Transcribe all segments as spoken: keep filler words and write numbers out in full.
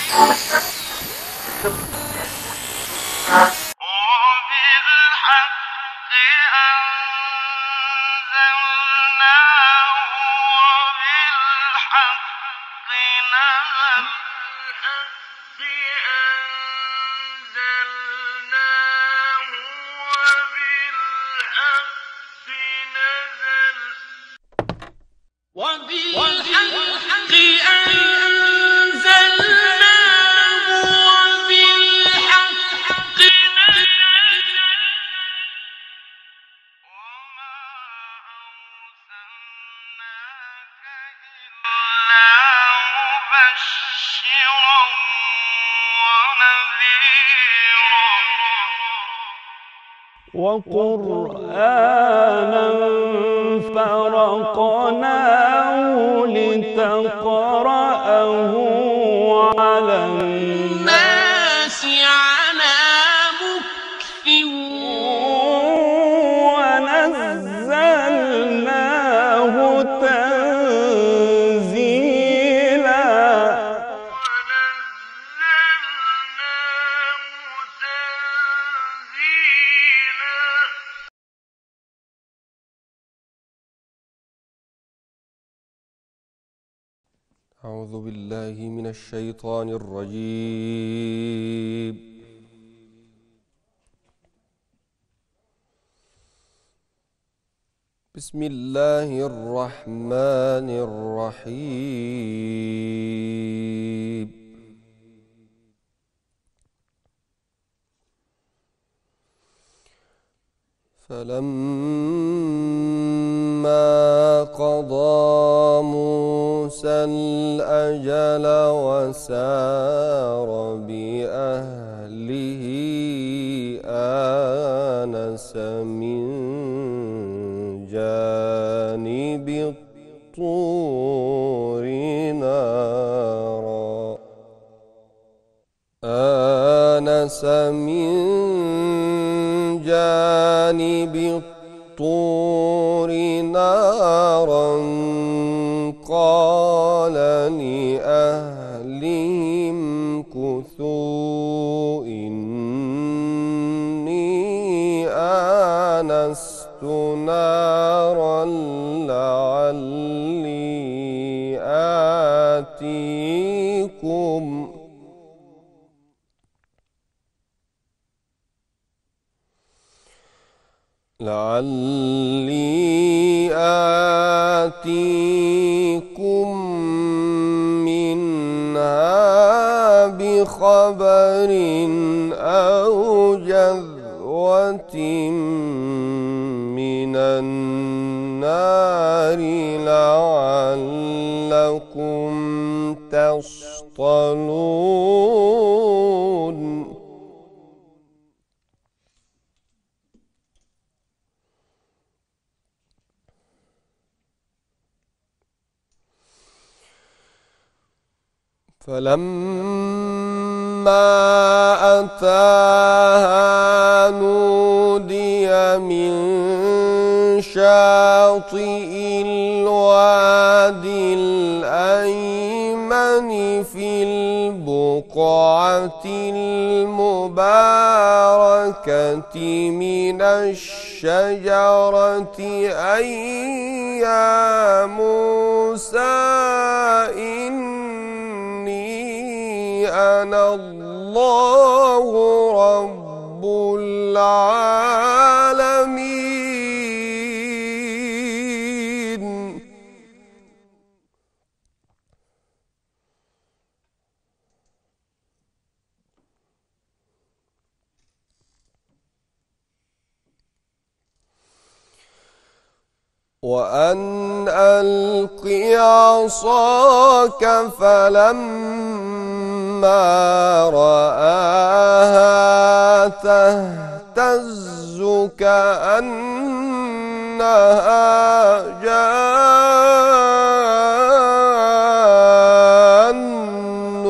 وقرآنا فرقناه لتقرأه على الناس على مكث ونزلناه تنزيلا. أعوذ بالله من الشيطان الرجيم. بسم الله الرحمن الرحيم. فلما قضى موسى الأجل وسار بأهله آنس من جانب الطور نارا آنس من جانب الطور نارا قال لأهلهم كثوا إني آنست نارا لعلي آتيكم لعلي آتيكم منها بخبر أو جذوة من النار لعلكم تصطلون. فلما أتاها نودي من شاطئ الوادي الأيمن في البقعة المباركة من الشجرة أي يا موسى أنا الله رب العالمين. وأن ألق عصاك فلما رآها تهتز كأنها جان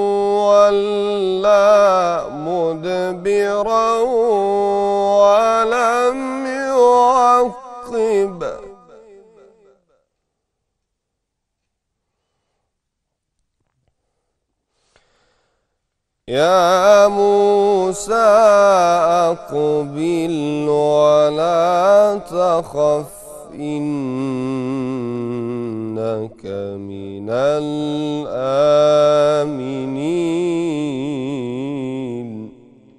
ولا مدبرا ولم يعقب. يا موسى أقبل ولا تخف إنك من الآمنين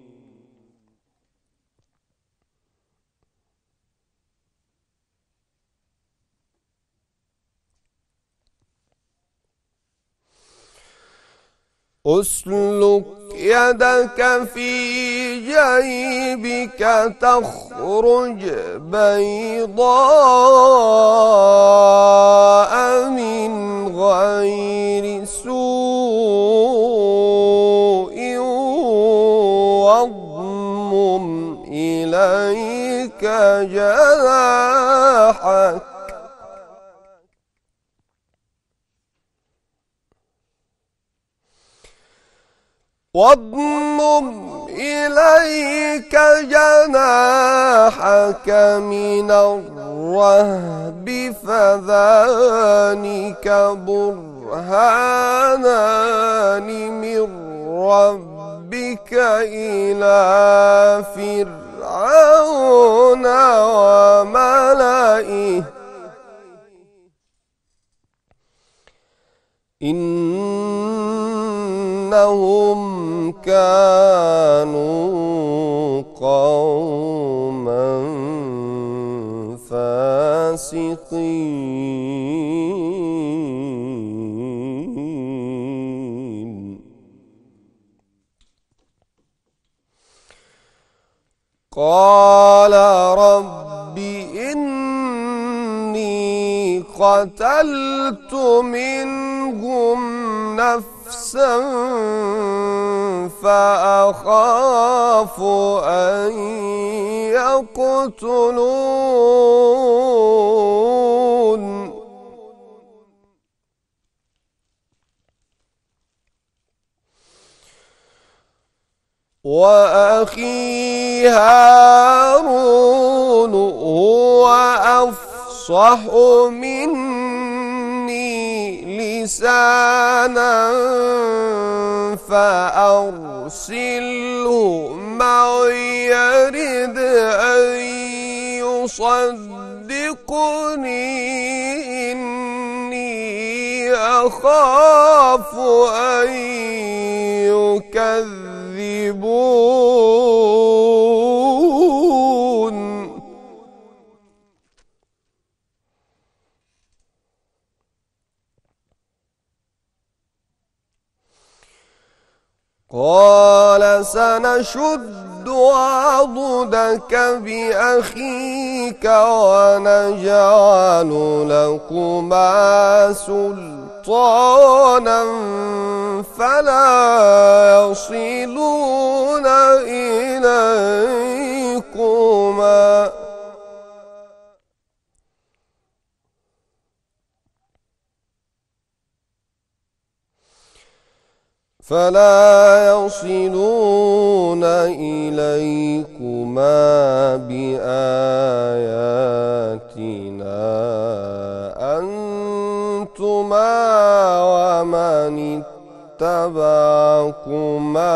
أسلك يدك في جيبك تخرج بيضاء من غير سوء واضمم إليك جناحك واضمم إليك جناحك من الرهب فذلك برهانان من ربك إلى فرعون وملئه إنهم كانوا قوما فاسقين قال رب إني قتلت منهم نفسا فأخاف أن يقتلون وأخي هارون هو أفصح مني لسانا فأرسله معي يرد أن يصدقني إني أخاف أن يكذبون قال سنشد عضدك بأخيك ونجعل لكما سلطانا فلا يصلون إليكما فلا يصلون إليكما بآياتنا أنتما ومن اتبعكما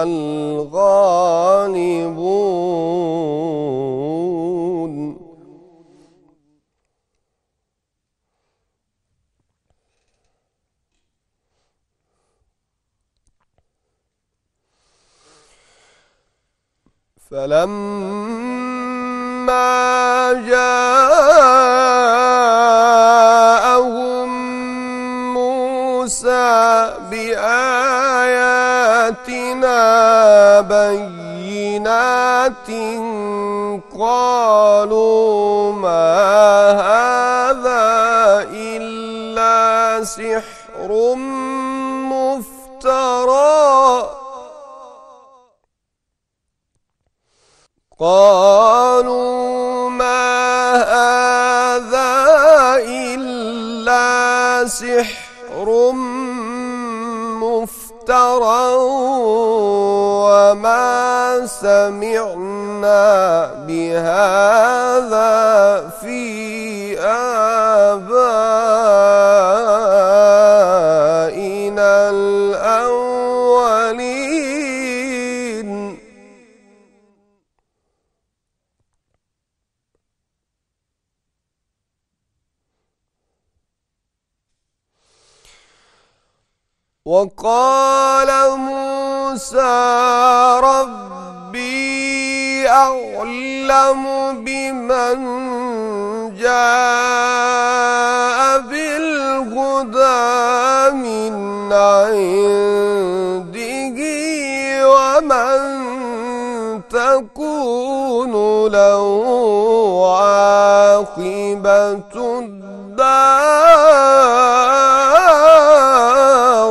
الغالبون فلما جاءهم موسى بآياتنا بينات قالوا ما هذا إلا سحر مفترى قالوا ما هذا إلا سحر مفترى وما سمعنا بهذا في آبائنا الأولين وقال موسى ربي أعلم بمن جاء بالهدى من عنده ومن تكون له عاقبة الدار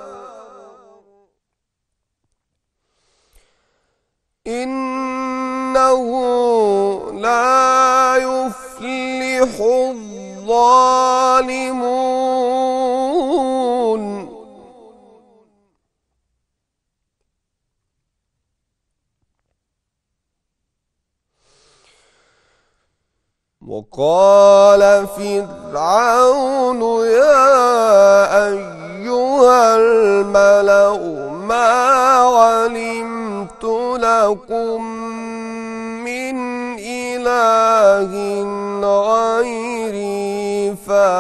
إنه لا يفلح الظالمون وقال فرعون يا أيها الملأ ما علمت لكم من إله غيري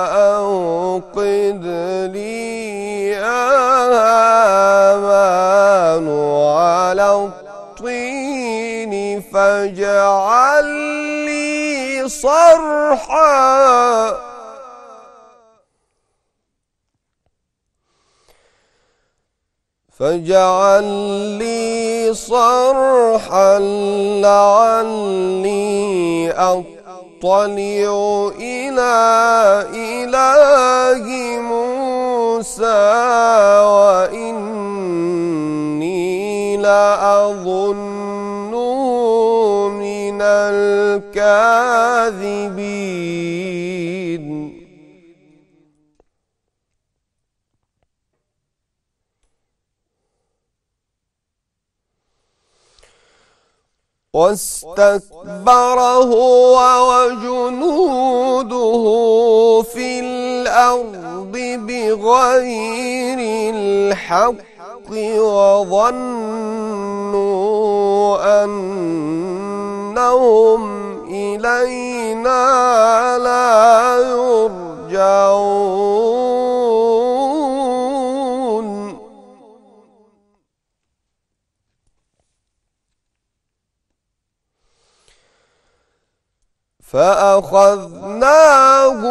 فأوقد لي يا هامان على الطين فاجعل لي صرحا فاجعل لي صرحا لعلي أطلع إلى إله موسى وإني لأظنه من الكاذبين واستكبر هو وجنوده في الأرض بغير الحق وظنوا أنهم إلينا لا يرجعون فأخذناه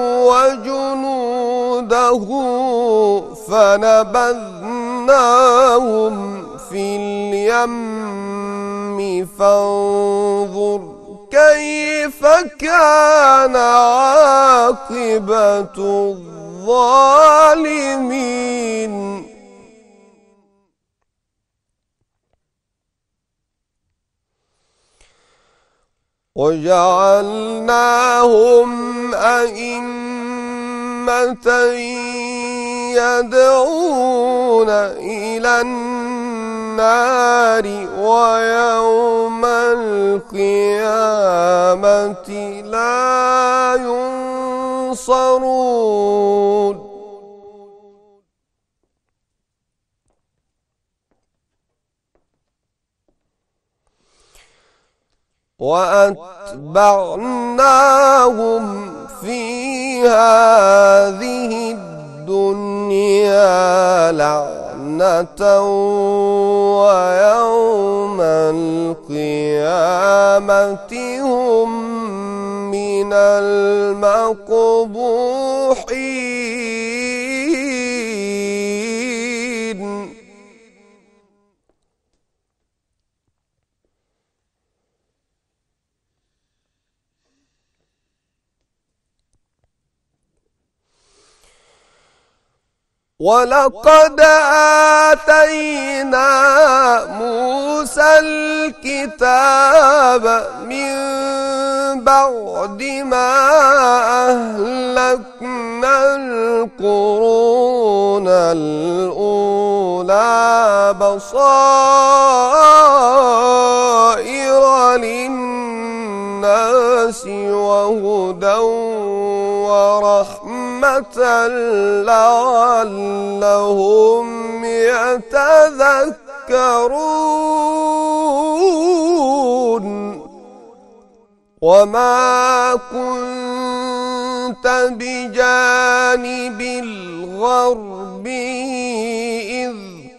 وجنوده فنبذناهم في اليم فانظر كيف كان عاقبة الظالمين وجعلناهم أئمة يدعون إلى النار ويوم القيامة لا ينصرون وأتبعناهم في هذه الدنيا لعنة ويوم القيامة هم من المقبوحين ولقد آتينا موسى الكتاب من بعد ما أهلكنا القرون الأولى بصائر للناس وهدى ورحمة لعلهم يتذكرون وما كنت بجانب الغربي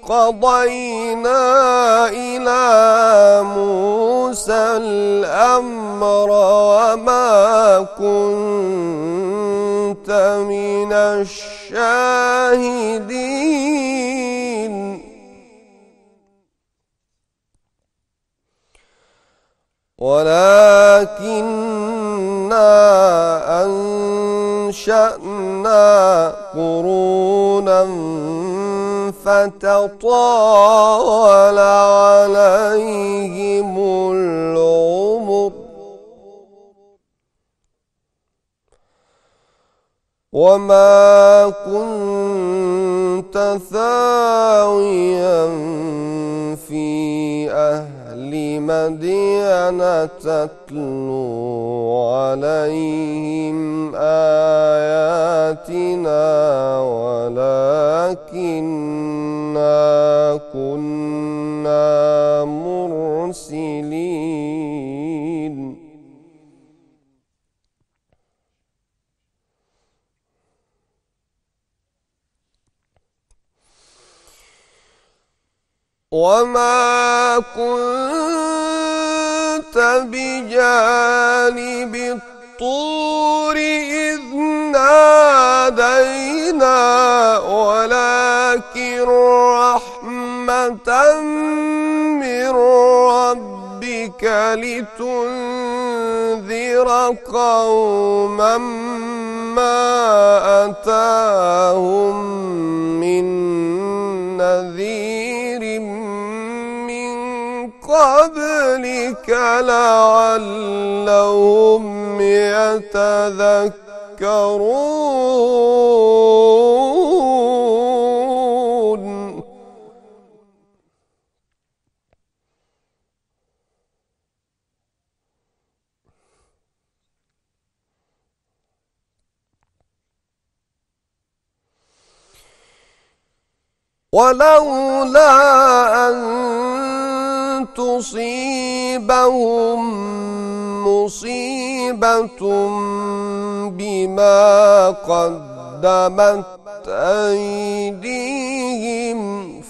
قضينا إلى موسى الأمر وما كنت من الشاهدين ولكننا أنشأنا قرونا فتطاول عليهم العمر وما كنت ثاويا في أهل مدين تتلو عليهم آياتنا ولكننا كنا مرسلين وما كنت بجانب الطور إذ نادينا ولكن رحمة من ربك لتنذر قوما ما أتاهم من نذير قبلك لعلهم يتذكرون ولولا أن تصيبهم مصيبة بما قدمت أيديهم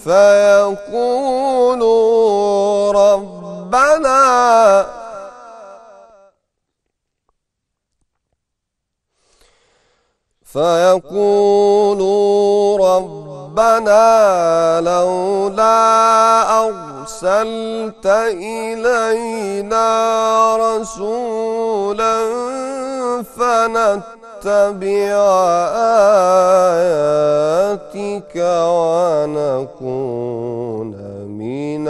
فيقولوا ربنا فيقولوا ربنا لولا أرسلت إلينا رسولا فنتبع آياتك ونكون من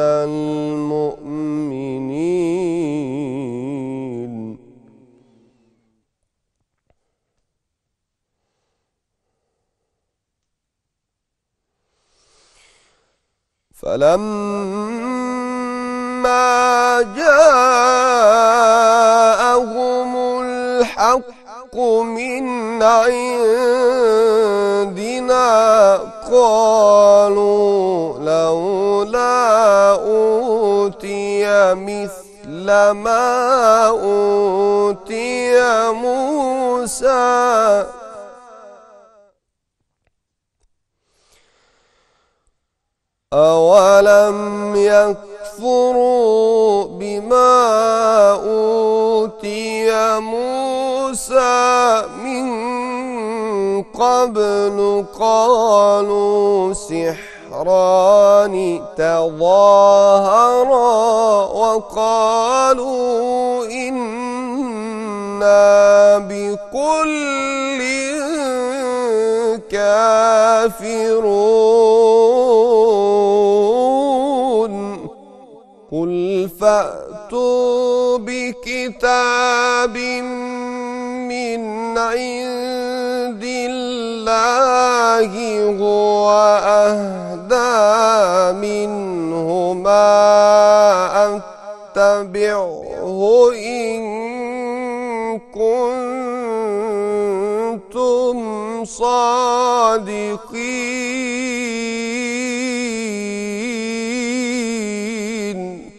المؤمنين فلما جاءهم الحق من عندنا قالوا لولا أوتي مثل ما أوتي موسى أولم يكفروا بما أوتي موسى من قبل قالوا سحران تظاهرا وقالوا إنا بكل كافرون قل فأتوا بكتاب من عند الله هو أهدى منهما أتبعه إن كنتم صادقين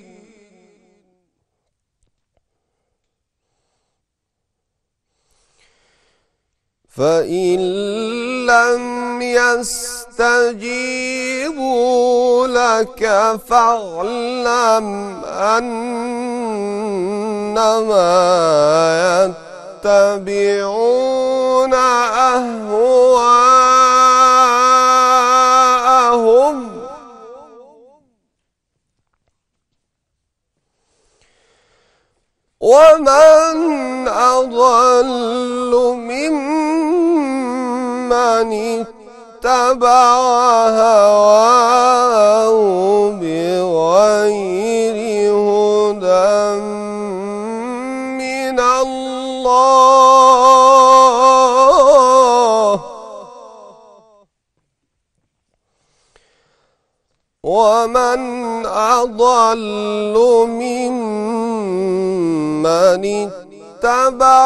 فإن لم يستجيبوا لك فاعلم أنما يتبعون أهواءهم ومن أضل ممن اتبع هواه بغير هدى من الله ومن أضل ممن اتبع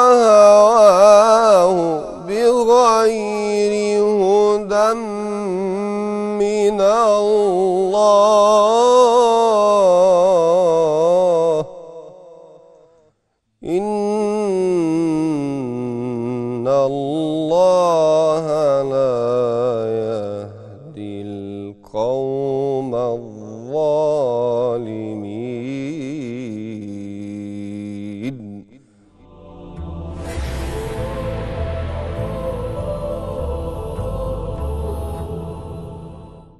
هواه بغير هدى من الله إن الله